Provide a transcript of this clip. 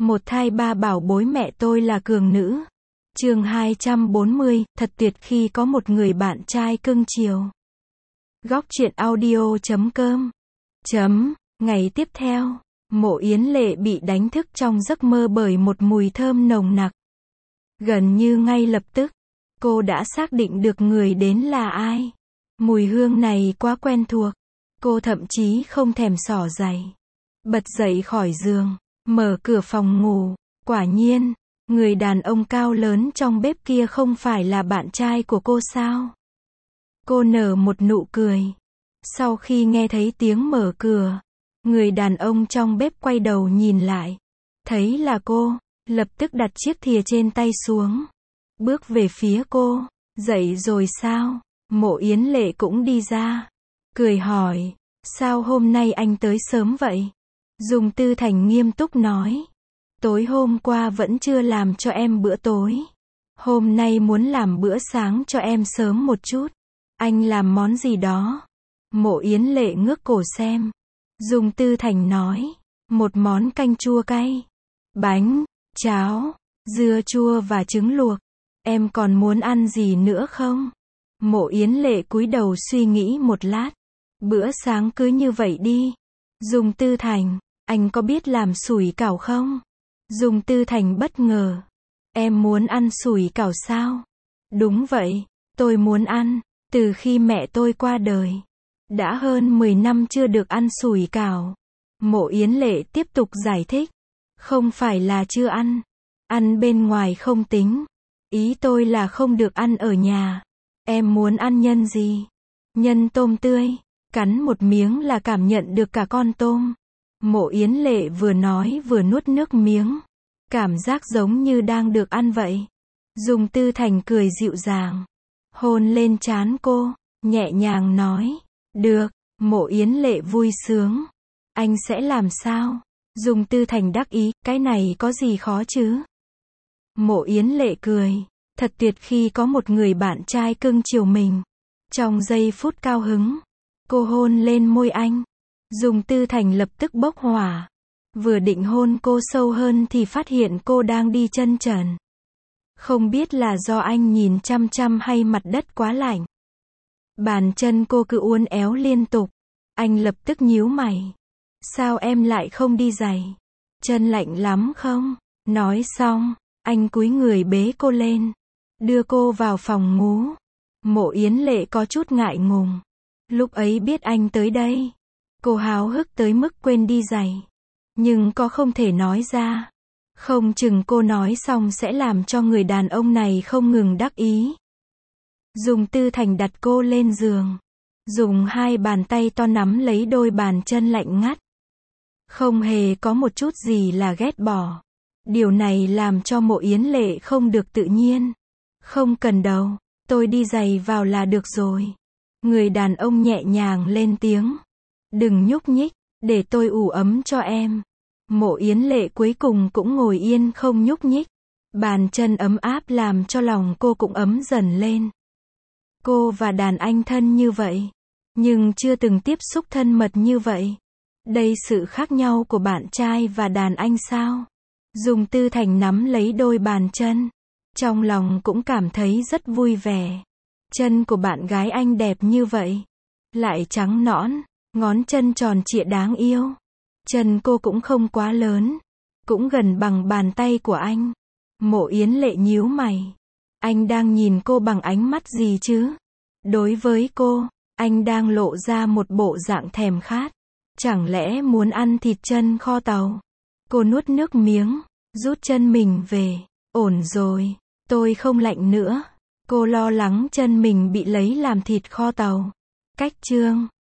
Một thai ba bảo bối mẹ tôi là cường nữ. Chương 240, thật tuyệt khi có một người bạn trai cưng chiều. Góc truyện audio.com. Ngày tiếp theo, Mộ Yến Lệ bị đánh thức trong giấc mơ bởi một mùi thơm nồng nặc. Gần như ngay lập tức, cô đã xác định được người đến là ai. Mùi hương này quá quen thuộc, cô thậm chí không thèm xỏ giày. Bật dậy khỏi giường, mở cửa phòng ngủ, quả nhiên, người đàn ông cao lớn trong bếp kia không phải là bạn trai của cô sao? Cô nở một nụ cười. Sau khi nghe thấy tiếng mở cửa, người đàn ông trong bếp quay đầu nhìn lại. Thấy là cô, lập tức đặt chiếc thìa trên tay xuống. Bước về phía cô. Dậy rồi sao? Mộ Yến Lệ cũng đi ra. Cười hỏi, sao hôm nay anh tới sớm vậy? Dung Tư Thành nghiêm túc nói. Tối hôm qua vẫn chưa làm cho em bữa tối. Hôm nay muốn làm bữa sáng cho em sớm một chút. Anh làm món gì đó? Mộ Yến Lệ ngước cổ xem. Dung Tư Thành nói. Một món canh chua cay. Bánh, cháo, dưa chua và trứng luộc. Em còn muốn ăn gì nữa không? Mộ Yến Lệ cúi đầu suy nghĩ một lát. Bữa sáng cứ như vậy đi. Dung Tư Thành, anh có biết làm sủi cảo không? Dung Tư Thành bất ngờ. Em muốn ăn sủi cảo sao? Đúng vậy, tôi muốn ăn. Từ khi mẹ tôi qua đời, đã hơn 10 năm chưa được ăn sủi cảo. Mộ Yến Lệ tiếp tục giải thích. Không phải là chưa ăn. Ăn bên ngoài không tính. Ý tôi là không được ăn ở nhà. Em muốn ăn nhân gì? Nhân tôm tươi. Cắn một miếng là cảm nhận được cả con tôm. Mộ Yến Lệ vừa nói vừa nuốt nước miếng. Cảm giác giống như đang được ăn vậy. Dung Tư Thành cười dịu dàng. Hôn lên trán cô, nhẹ nhàng nói. Được, Mộ Yến Lệ vui sướng. Anh sẽ làm sao? Dung Tư Thành đắc ý, cái này có gì khó chứ? Mộ Yến Lệ cười. Thật tuyệt khi có một người bạn trai cưng chiều mình. Trong giây phút cao hứng, cô hôn lên môi anh. Dung Tư Thành lập tức bốc hỏa. Vừa định hôn cô sâu hơn thì phát hiện cô đang đi chân trần. Không biết là do anh nhìn chăm chăm hay mặt đất quá lạnh. Bàn chân cô cứ uốn éo liên tục. Anh lập tức nhíu mày. Sao em lại không đi giày? Chân lạnh lắm không? Nói xong, anh cúi người bế cô lên. Đưa cô vào phòng ngủ. Mộ Yến Lệ có chút ngại ngùng. Lúc ấy biết anh tới đây, cô háo hức tới mức quên đi giày. Nhưng có không thể nói ra. Không chừng cô nói xong sẽ làm cho người đàn ông này không ngừng đắc ý. Dung Tư Thành đặt cô lên giường. Dùng hai bàn tay to nắm lấy đôi bàn chân lạnh ngắt. Không hề có một chút gì là ghét bỏ. Điều này làm cho Mộ Yến Lệ không được tự nhiên. Không cần đâu, tôi đi giày vào là được rồi. Người đàn ông nhẹ nhàng lên tiếng. Đừng nhúc nhích, để tôi ủ ấm cho em. Mộ Yến Lệ cuối cùng cũng ngồi yên không nhúc nhích. Bàn chân ấm áp làm cho lòng cô cũng ấm dần lên. Cô và đàn anh thân như vậy, nhưng chưa từng tiếp xúc thân mật như vậy. Đây sự khác nhau của bạn trai và đàn anh sao? Dung Tư Thành nắm lấy đôi bàn chân. Trong lòng cũng cảm thấy rất vui vẻ. Chân của bạn gái anh đẹp như vậy. Lại trắng nõn, ngón chân tròn trịa đáng yêu. Chân cô cũng không quá lớn. Cũng gần bằng bàn tay của anh. Mộ Yến Lệ nhíu mày. Anh đang nhìn cô bằng ánh mắt gì chứ? Đối với cô, anh đang lộ ra một bộ dạng thèm khát. Chẳng lẽ muốn ăn thịt chân kho tàu? Cô nuốt nước miếng, rút chân mình về. Ổn rồi, tôi không lạnh nữa. Cô lo lắng chân mình bị lấy làm thịt kho tàu. Cách chương